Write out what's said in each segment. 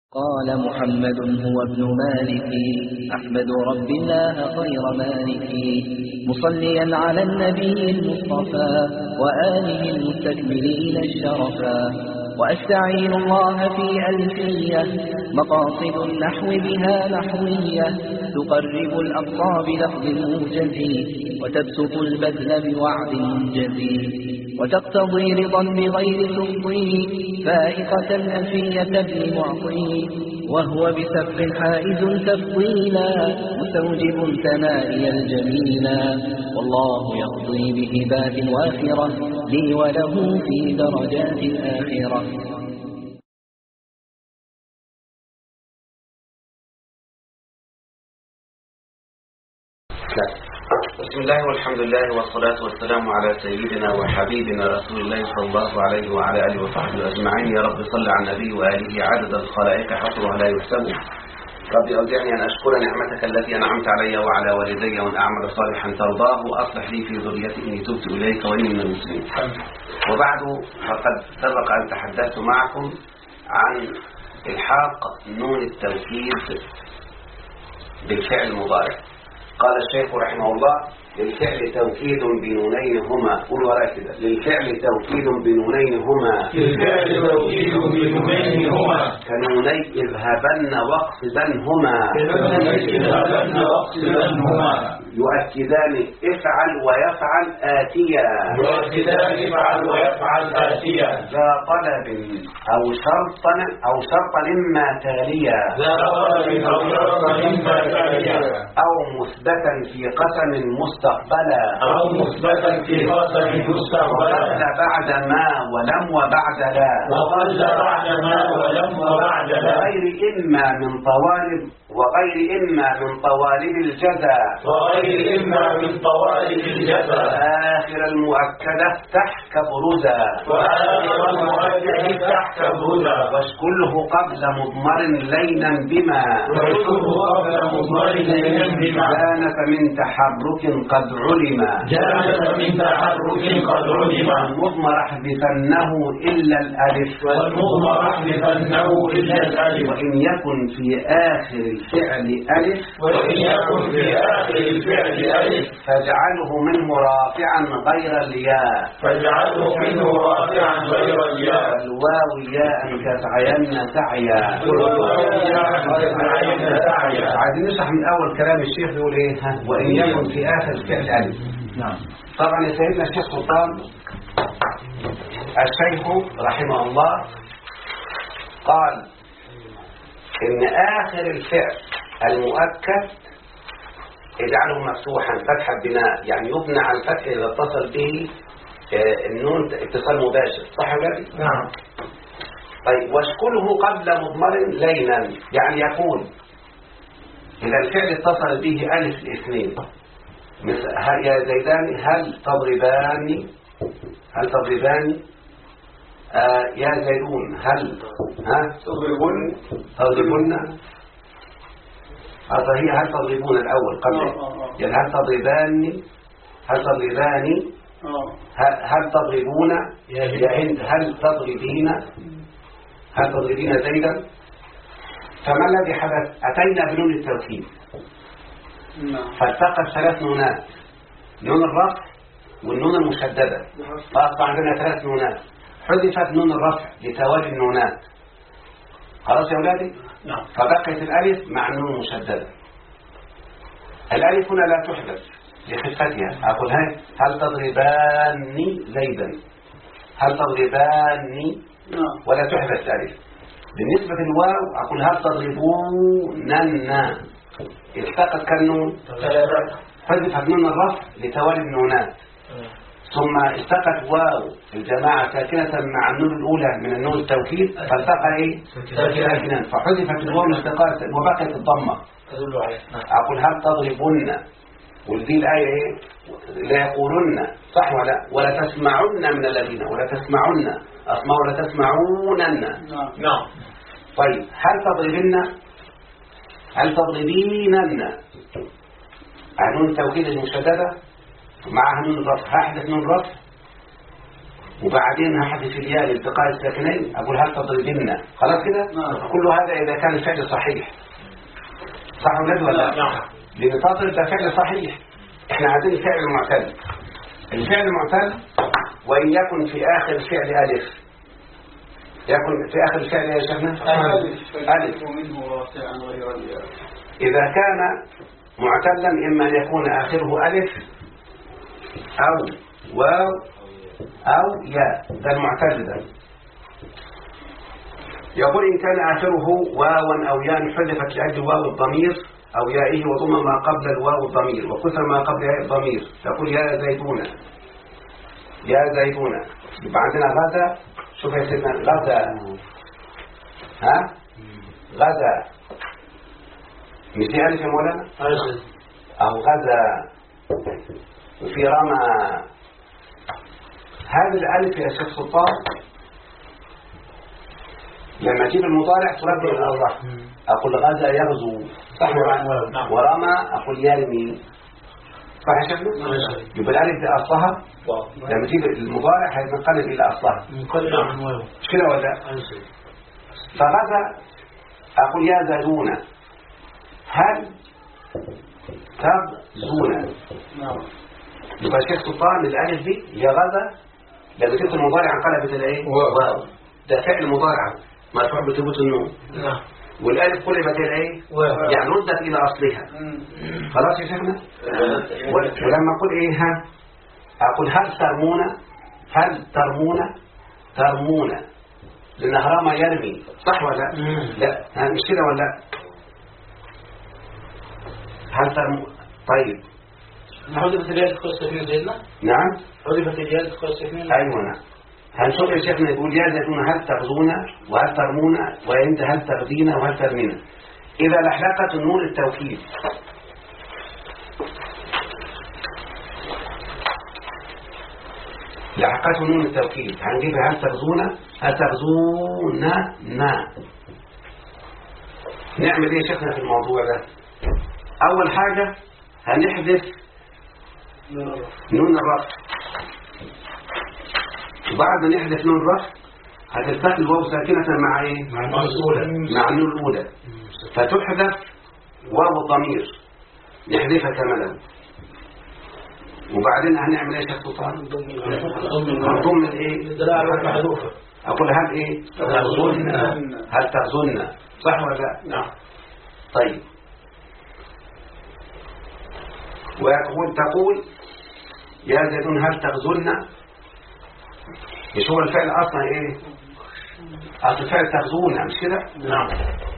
قال محمد هو ابن مالك أحمد رب الله خير مالك مصليا على النبي المصطفى وآله المستكملين الشرفا وأستعين الله في ألفية مقاصد النحو بها نحوية تقرب الأقصى بلفظ موجز وتبسط البذل بوعد منجز وتقتضي رضا بغير سخطه فائقة ألفية ابن معطي وهو بسبق حائز تفضيلا مستوجب ثنائي الجميلا والله يقضي بهبات وافرة لي وله في درجات الآخرة. بسم الله والحمد لله والصلاة والسلام على سيدنا وحبيبنا رسول الله صلى الله عليه وعلى آله وصحبه أجمعين. يا رب صل على النبي وآله عدد الخلائق حصرها لا يحسب. ربي أوزعني أن أشكر نعمتك التي أنعمت علي وعلى والدي وأن أعمل صالحا ترضاه وأصلح لي في ذريتي إني تبت إليك وإني من المسلمين. وبعد فقد سبق أن تحدثت معكم عن إلحاق نون التوكيد بالفعل المضارع. قال الشيخ رحمه الله: للفعل توكيد بنونين هما، قول وراء كده: للفعل توكيد بنونين هما، للفعل توكيد بنونين هما، كنوني اذهبن واقصدن هما، اذهبن واقصدن هما، يؤكدان افعل ويفعل آتيا، يؤكدان افعل ويفعل آتيا، ذا طلب أو شرطا إما تاليا، ذا طلب أو شرطا إما تاليا، أو مثبتا في قسم مستقبلا، أو مثبتا في قسم مستقبلا، وقل بعد ما ولم وبعد لا، وقل بعد ما ولم وبعد لا، وغير إما من طوالب الجزا، وغير إما من طوالب الجزا، آخر المؤكدة افتح كبرزا، وآخر المؤكد افتح كبرزا، واشكله قبل مضمر لينا بما، واشكله قبل مضمر لينا بما، كانت من تحرك قد علم، كانت من تحرك قد علم، والمضمر احذفنه إلا الألف، والمضمر احذفنه إلا الألف، وإن يكن في آخر الفعل ألف، وإن يكن في آخر الفعل ألف، فاجعله منه رافعا غير الياء، فاجعله منه رافعا غير الياء، والواو ياء كسعين سعيا، والواو ياء كسعين سعيا. عايزين نشرح من أول كلام الشيخ يقول إيه؟ وإن يكن في آخر الفعل ألف. نعم. طبعا يا سيدنا الشيخ سلطان الشيخ رحمه الله قال إن آخر الفعل المؤكد اجعله مفتوحا فتح البناء، يعني يبنى على الفتح إذا اتصل به النون اتصال مباشر، صح ولا؟ نعم. طيب، واشكله قبل مضمر لينا، يعني يقول إذا الفعل اتصل به ألف الاثنين، هل يا زيدان هل تضربان، هل تضربان، يا زيدون هل تضربن، هي هل تضربون الأول قبل، يعني هل تضربان، هل تضربان، هل تضربون يا هند، هل تضربين، هل تضربين زيدا. فما الذي حدث؟ أتينا بنون التوكيد فالتقت ثلاث نونات، نون الرفع والنون المشددة، فأصبح عندنا ثلاث نونات، حذفت نون الرفع لتوالي النونات، خلاص يا أولادي؟ نعم. فبقيت الألف مع النون المشددة. الألف هنا لا تحذف لخفتها، أقول هل تضربان زيدا، هل تضربان، ولا تحذف الألف. بالنسبة للواو أقول هل تضربونن، التقت كالنون، حذفت نون الرفع لتوالي النونات، ثم التقت واو الجماعة ساكنة مع النون الأولى من النون التوكيد فالتقى إيه؟ ساكنان، فحذفت الواو الالتقاء وبقيت الضمة. أقول هل تضربن، ودي الآية إيه؟ لا يقولن، صح ولا تسمعن من الذين، ولا تسمعن أسمع ولا تسمعونن. نعم. طيب، هل تضربن، هل تضربينن، نون التوكيد المشددة معها نون الرفع، هحذف نون الرفع وبعدين هحذف الياء لالتقاء الساكنين، أقول هل تضربن، خلاص كده. كل هذا إذا كان الفعل صحيح، صح ولا لا؟ لأن تضرب ده فعل صحيح. احنا عايزين الفعل المعتل. الفعل المعتل وإن يكن في آخر الفعل ألف، يكن في آخر الفعل يا شيخنا ألف، ومنه رافعا غير الياء. إذا كان معتلا إما أن يكون آخره ألف أو واو أو ياء، ده المعتل ده. يقول إن كان آخره واوا أو ياء حذفت لأجل واو الضمير أو يائه وضم ما قبل الواو الضمير وكثر ما قبل ياء الضمير، تقول يا زيدون، يا زيدون. يبقى عندنا غدا، شوف يا سيدنا غدا، ها غدا مش دي ألف يا مولانا؟ أو غدا. وفي رمى، هذه الألف يا شيخ سلطان لما تجيب المضارع تربي إلى الله. أقول غزا يغزو، صح ولا؟ ورمى أقول يرمي، صح يا شيخنا؟ يبقى الألف دي أصلها لما تجيب المضارع هينقلب إلى أصلها، مش كده ولا؟ فغزا أقول يا زادون، هل تغزون. يبقى الشيخ سلطان الألف دي هي غزا لما تجيب المضارع انقلبت إلى إيه؟ واو. ده فعل مضارع مرفوع بثبوت النون. والالف قلبت الى ايه؟ يعني ردت الى اصلها. خلاص يا شيخنا. ولما اقول ايه ها، اقول هل ترمون، هل ترمون، ترمون لان رمى يرمي، صح ولا لا؟ مش كده ولا لا؟ هل ترمون. طيب حذفت الياء تدخل الساكنين سيدنا؟ نعم حذفت الياء تدخل الساكنين. ايوه نعم. هنشوف يا شيخنا يقول يا زيتون هل تغزون وهل ترمون وانت هل تغزين وهل ترمين. إذا لحلقت النون التوكيد لحقته نون التوكيد هنجيب هل تغزون، هل تغزون نا. نعمل ايه يا شيخنا في الموضوع ده؟ اول حاجة هنحذف نون الرفع، وبعد ما نحذف نون الرفع هتلتقي الواو ساكنة مع ايه؟ مع النون الأولى فتحذف واو الضمير نحذفها كاملا. وبعدين هنعمل ايه يا شيخ سلطان؟ هنضم الايه؟ اقول هل ايه؟ تغزون، هل تغزون، صح ولا لا؟ نعم. طيب تقول يا زيدون هل تغزون، مش هو الفعل اصلا ايه؟ اصل الفعل تغزون مش كده؟ نعم.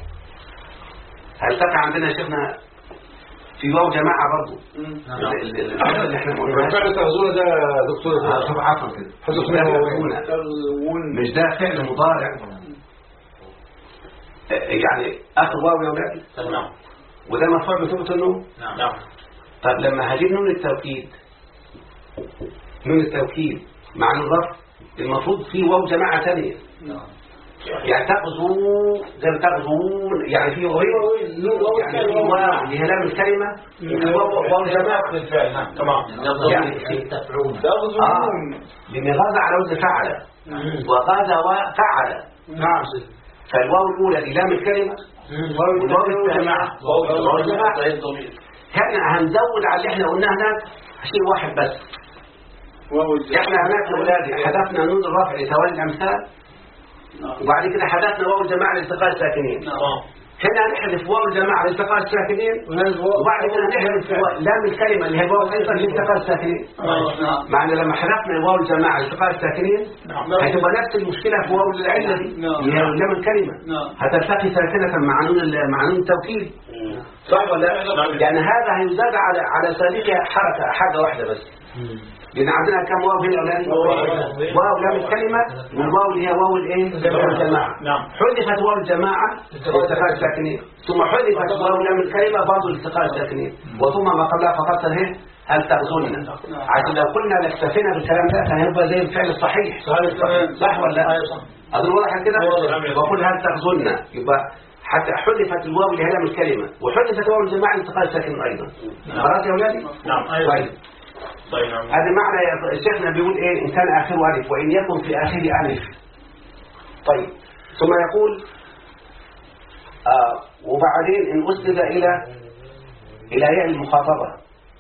هل تقع عندنا يا شيخنا في واو جماعة برضو اللي احنا قلناه الفعل تغزون ده دكتور طب عفوا كده مش ده فعل مضارع يعني اخر واو يا ولاد. نعم. وده مرفوع بثبوت النون. نعم. طب لما هجيب نون التوكيد، نون التوكيد مع الرفع المفروض في واو جماعة ثانية. يعني تغزو زي تغزون يعني في واو يعني في واو اللي هي لام الكلمة واو جماعة بالفعل. تمام. يعني تغزون لأن غزا على وزن فعل وغزا وفعل. نعم. فالواو الأولى دي لام الكلمة والواو الجماعة واو الجماعة. كان هنزود على اللي احنا قلناه هناك شيء واحد بس. احنا هناك اولادي حذفنا نون الرفع لتوالي الامثال وبعد كده حذفنا واو الجماعه لالتقاء الساكنين. هنا هنحذف واو الجماعه لالتقاء الساكنين وبعد كده نحذف لام الكلمه اللي هي واو ايضا لالتقاء الساكنين. معنى لما حذفنا واو الجماعه لالتقاء الساكنين هتبقى نفس المشكله في واو العله دي اللي هي لام الكلمه هتلتقي ساكنه مع نون التوكيد، صح ولا لا؟ يعني هذا هيزاد على سابقها حاجه واحده بس. لأن عندنا كم واو هنا الآن؟ واو لام الكلمة والواو اللي هي واو الايه؟ الجماعة. حذفت واو الجماعة لالتقاء الساكنين ثم حذفت واو لام الكلمة برضه لالتقاء الساكنين وثم ما قبلها فقط اهي هل تغزون. عشان لو قلنا لاكتفينا بالكلام ده هيبقى زي الفعل الصحيح، صح ولا لا؟ أظن واضح كده؟ وقل هل تغزون يبقى حتى حذفت الواو اللي هي لام الكلمة وحذفت واو الجماعة لالتقاء الساكنين أيضا. خلاص يا أولادي؟ نعم. طيب طيب نعم. هذا معنى شيخنا بيقول إيه؟ إن كان آخره ألف وإن يكن في آخره ألف. طيب ثم يقول وبعدين إن أسند إلى ياء المخاطبة.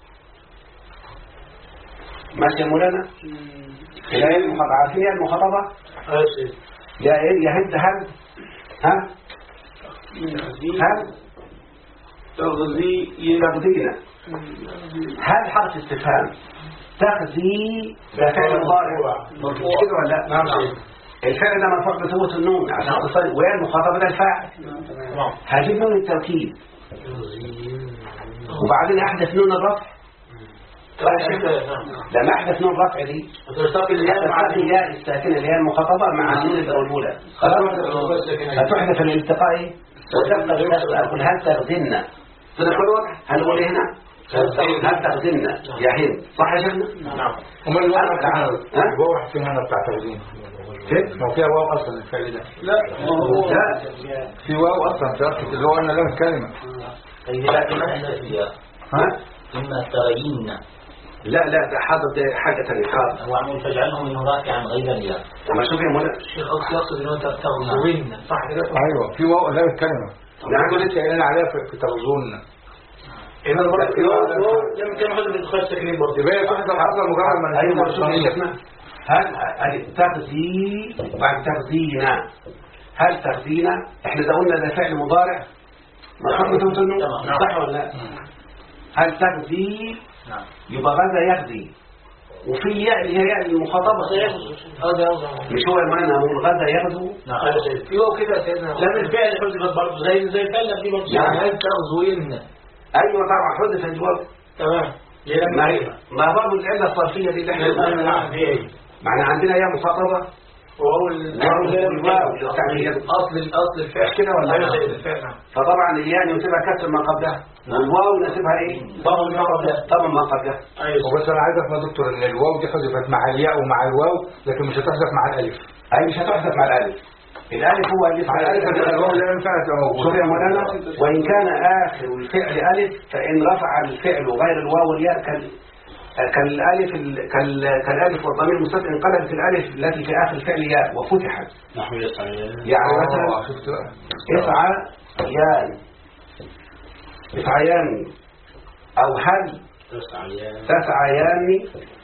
ماشي يا مولانا؟ إلى ياء المخاطبة. عارفين ياء المخاطبة؟ يا هند هل؟ ها؟ هل؟ تغذينا. هل حرف استفهام تغذي ده فعل مضارع كده ولا لا؟ نعم. الفعل ده مرفوع بثبوت النون عشان تصل ويا المخاطبه ده الفاعل. هجيب نون التوكيد وبعدين احدث نون الرفع. لما احدث نون الرفع دي تلتقي الياء الساكنه اللي هي المخاطبه مع النون الاولى خلاص هتحدث الالتقاء وتبقى اقول هل تغذينا هل نقول هنا هل تغذينا يا هند صح يا شيخنا؟ نعم. امال الواو فين هنا بتاع تغذين ما فيها واو اصلا الفعل ده لا في واو اصلا في اللي هو انا لام الكلمه إما تغيين لا ده حاضر ده حاجة ثانيه حاضر هو عمل فاجعله منه راكعا غير الياء. ما شوف يا مولانا الشيخ يقصد انه تغزوين صح كده؟ ايوه في واو لام الكلمه نعم لسه قايلين عليها في تغزون هنا برضه في واو لم كان حد بيتخش تكليم برضه يبقى تحصل حصل مجرد ما ايوه شوف يا شيخنا هل تغذي بعد تغذينا هل تغذينا احنا ده قلنا ده فعل مضارع ما تقولوا صح ولا لا؟ هل تغذي يبقى غدا يغذي وفي ياء اللي هي ياء المخاطبه مش هو المعنى هو الغدا يغدو. في واو كده يا سيدنا لم الفعل حذفت برضه زي الفعل دي برضه يعني هل تغزوين ايوه طبعا حذف الجواب تمام ما برضه العله الصرفيه دي اللي احنا نعم دي معنى عندنا ياء مخاطبه وهو اصل الفعل كده ولا لا؟ فطبعا الياء ينسبها كسر ما قبلها والواو ينسبها ايه طبعا ما قبلها. وبس انا عايز افهم يا دكتور ان الواو دي حذفت مع الياء ومع الواو لكن مش هتحذف مع الالف. اي مش هتحذف مع الالف. الالف هو اللي مع الالف الواو لا ينفع تبقى شوف يا مولانا وان كان اخر الفعل الف فان رفع الفعل غير الواو والياء كالالف والضمير المستتر انقلبت الالف التي في اخر الفعل ياء وفتحت نحو يسعى يعني مثلا اسعيان او هل تسعيان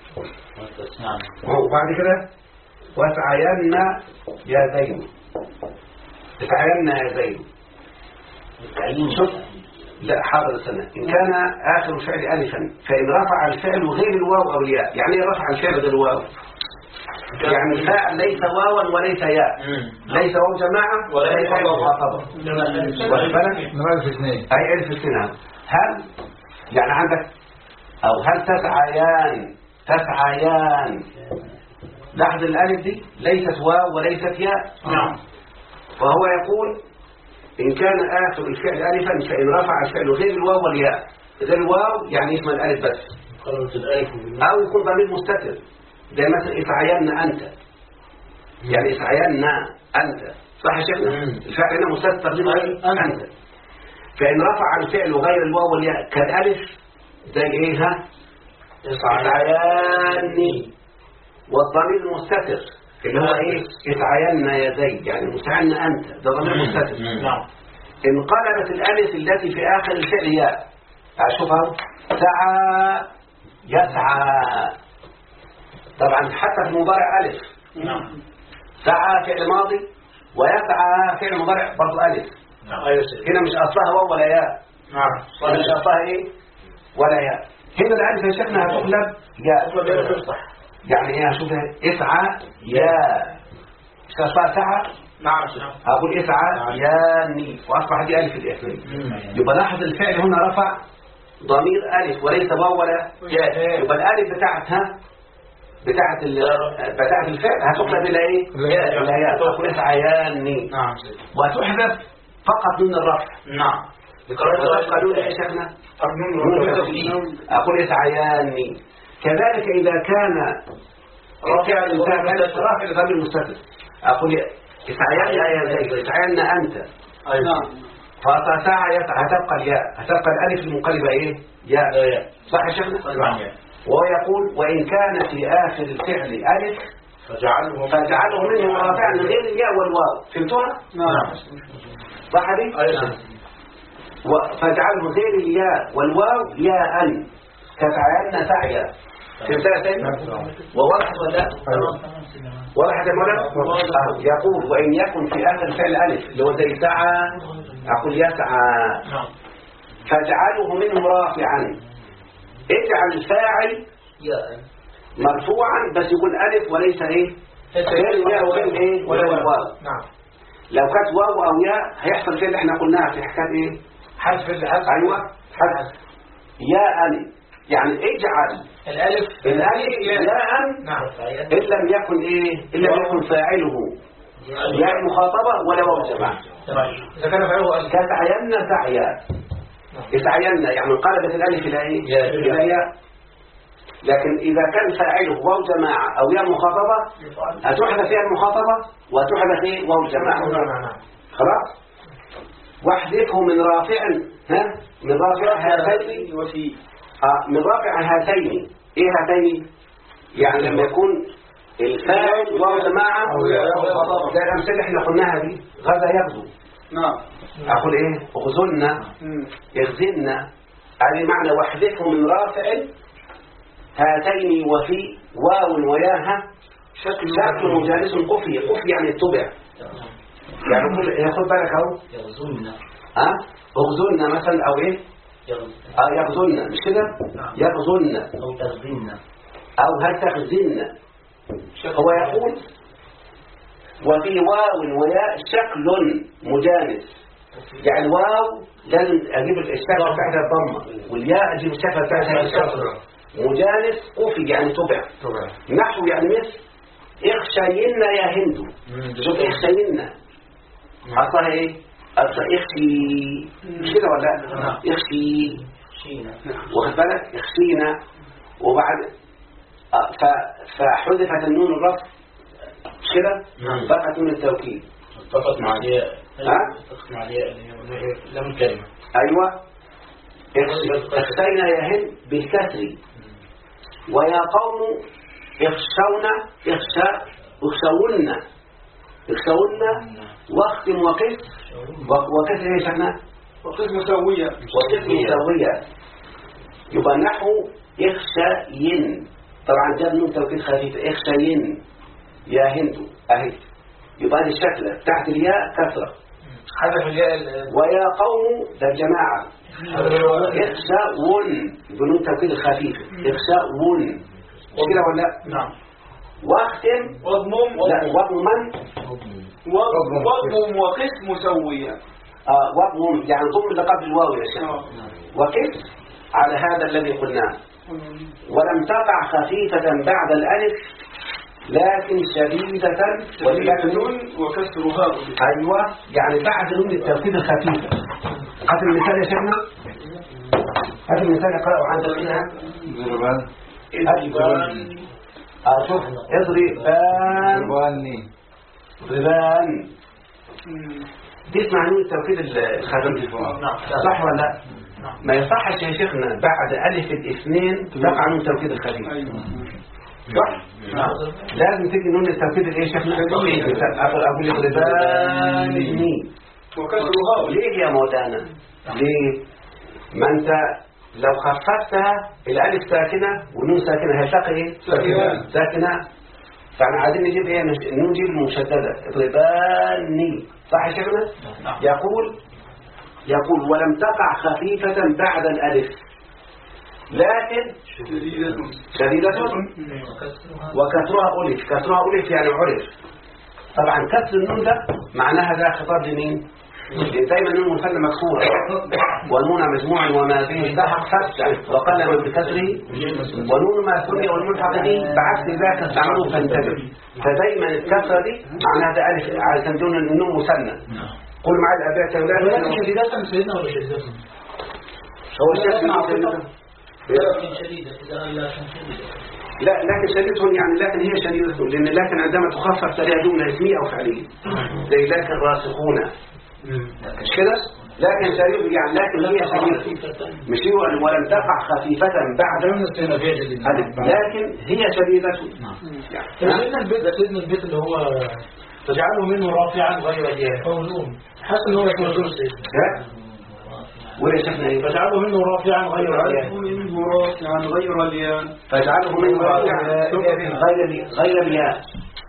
وبعد كده واسعيان يا زين اسعيان يا زين شوف لا حاضر السنة إن كان آخر الفعل ألفا فإن رفع الفعل غير الواو أو الياء يعني رفع الفعل غير الواو يعني الفاعل ليس واوا وليس ياء ليس واو جماعة وليس واو مخاطبة ألف اثنين أي ألف اثنين هل يعني عندك أو هل تسعيان لاحظ الألف دي ليست واو وليست ياء نعم فهو يقول إن كان آخر الفعل ألفا فإن رفع الفعل غير الواو والياء غير الواو يعني اسم الألف بس أو يكون ضمير مستتر زي مثلا اسعيان أنت يعني اسعيان أنت صح يا شيخنا الفعل هنا مستتر أنت فإن رفع الفعل غير الواو والياء كالألف زي إيه ها اسعياني والضمير المستتر اللي هو ايه اسعيان يا زيد يعني مسعن انت ده ضمير مستتر انقلبت الالف التي في اخر الفعل ياء اشوفها سعى يسعى طبعا حتى في المضارع الف سعى فعل ماضي ويسعى فعل مضارع برضه الف هنا مش اصلها واو ولا ياء مش اصلها ايه ولا ياء هنا الالف يا شيخنا هتقلب ياء يعني ايه اشوفها اسعى يا اسعى سعى نعم اقول اسعى ياني واصبح دي الف الاثنين يبقى لاحظ الفعل هنا رفع ضمير الف وليس واو ولا ياء يبقى الالف بتاعت الفعل هتقلب الى ايه الى ياء تقول اسعى ياني وتحذف فقط نون الرفع وتبقى نون ايه شيخنا اقول اسعى ياني كذلك إذا كان الفعل رافع لضمير مستتر أقول اسعيان يا زيد اسعيان أنت فسعى يسعى هتبقى الياء هتبقى الألف المنقلبة إيه ياء صح يا شيخنا وهو يقول وإن كان في آخر الفعل ألف فاجعله منه رافعا غير الياء والواو. فهمتوها؟ نعم. صح دي؟ فاجعله غير الياء والواو ياء كفعلنا سعيا. فهمتها تاني؟ ووضحت ولا لا؟ وضحت المولى؟ يقول وإن يكن في آخر الفعل ألف اللي هو زي سعى أقول يسعى فاجعله منه رافعا. اجعل الفاعل مرفوعا بس يقول ألف وليس ايه غير الياء وغير ايه ولا الواو. لو كانت واو او ياء هيحصل فيه اللي احنا قلناها في حكايه ايه حذف. ايوه حذف ياء يعني اجعل الالف ياء ان لم يكن ايه ان لم يكن فاعله ياء مخاطبه ولا واو جماعه. اذا كان فاعله كسعينا سعيا سعينا يعني انقلبت الالف الى ايه الى ياء. لكن إذا كان فاعله واو جماعة أو ياء مخاطبة هتحذف فيها المخاطبة وتحذف فيه واو جماعة. خلاص واحذفه من رافع من رافع هاتين من رافع هاتين. إيه هاتين؟ يعني لما يكون الفاعل واو جماعة زي الأمثلة اللي احنا قلناها دي غدا يغزو. أقول إيه غزلنا يغزلنا هذه معنى واحذفه من رافع هاتين وفي واو وياها شكل مجالس قفي. قفي يعني الطبع. يعني ياخد بالك اهو يغزلنا اغزلنا مثلا او ايه يغزلنا مش كده يغزلنا او تغزلنا او هل تغزلنا. هو يقول وفي واو وياء شكل مجالس. يعني الواو لازم اجيب الشكل بتاعتها الضمه والياء اجيب الشكل بتاعتها الكسره. مجالس قفي يعني طبع. نحو يعني مثل اخشينا يا هندو. شوف اخشينا اصلها ايه اخشي مش كده ولا اخشي واخد بالك اخشينا وبعد فحذفت النون الرفع مش كده بقت نون التوكيد اتفق مع الياء لم الكلمة. ايوه اخشينا يا هند بالكسر. ويا قوم اخشونا اخشونا واختم وقس وقس ايه شكنا وقس مسوية يبقى نحو اخشين. طبعا جاب نون توكيد خفيف اخشين يا هند اهي. يبقى هذه الشكلة تحت الياء كسرة حذف الياء. ويا قوم ده الجماعة اخشون بنون توكيد الخفيف اخشون كده ولا نعم. واختم واضمم وقس مسوية. واضمم يعني ضم اللي قبل الواو يا شيخ وقس على هذا الذي قلناه. ولم تقع خفيفة بعد الألف لكن شديدة ولكن نون وكسرها. أيوة يعني بعد نون التوكيد الخفيفة. هات المثال يا شيخنا هات المثال يقرأوا عندك منها شوف ضربان تسمع نون التوكيد الخفيف صح ولا لا؟ ما يصحش يا شيخنا بعد ألف الاثنين تقع نون التوكيد الخفيف صح؟ لازم تيجي نون التوكيد الايه يا شيخنا اقول ضربان وكسرها. ليه يا مولانا ليه؟ ما انت لو خففتها الالف ساكنه والنون ساكنه هتلاقي ايه ساكنه. فاحنا عايزين نجيب ايه النون نجيب المشدده ضرباني صح يا شيخنا. يقول ولم تقع خفيفه بعد الالف لكن شديدة وكسرها ألف. كسرها ألف يعني عرف. طبعا كسر النون ده معناها ده خطاب لمين؟ دايما النون مثنى مكسورة والنون مجموع وما به التحق فتح وقال من بكسره ونون ما ثني والملحق به بعكس ذاك استعمله فانتبه. فدايما الكسرة دي معناها ده ألف عشان دون النون مثنى. قل معي الأبيات يا أولاد ولكن شديدة سيدنا ولا شديدة؟ هو الشيخ لكن شديدة إذا لا شديدة. لا لكن شديدة يعني لكن هي شديدة لأن لكن عندما تخفف تلاقيها جملة اسمية أو فعلية زي لكن راسخون مش كده لكن شديد يعني لكن هي شديدة مش هي ولم تقع خفيفة بعد ألف لكن هي شديدة سيدنا البيت اللي هو تجعله منه رافعا غير الياء حاسس ان هو يكون دور سيدنا ولا شفنا ايه فاجعله منه رافعا غير الياء فاجعله منه رافعا غير الياء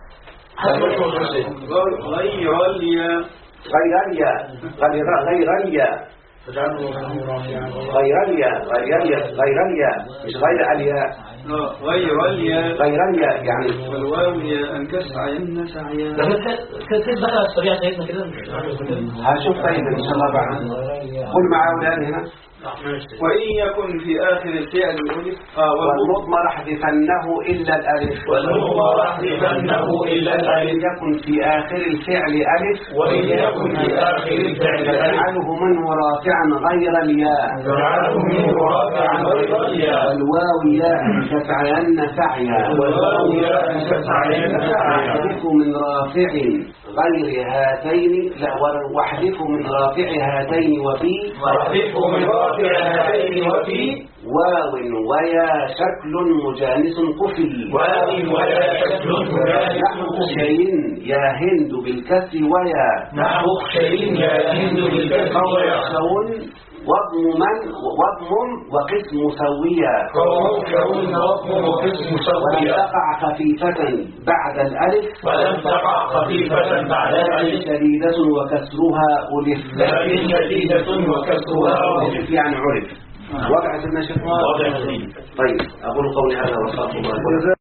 غير الياء مش غير الياء غير الياء يعني والواو يا أنكس عيننا سعيا كيف بقى السريع سيدنا كده هشوف طيب إن شاء الله بعد قل معاه الآن هنا وإن يكن في آخر الفعل الألف والمضمر احذفنه إلا الألف وإن يكن في آخر الفعل ألف فاجعله منه رافعا غير الياء والواو ياء كفعلن سعيا واحذف من رافع غير هاتين لا واحذف من رافع هاتين وفي واو ويا شكل مجانس قفل نحو خشين يا هند بالكسر ويا وضم وقسم سويا ولم تقع خفيفة بعد الألف شديدة وكسرها ألف يعني عرف وضع سيدنا شيخ طيب أقول قولي هذا وصلى الله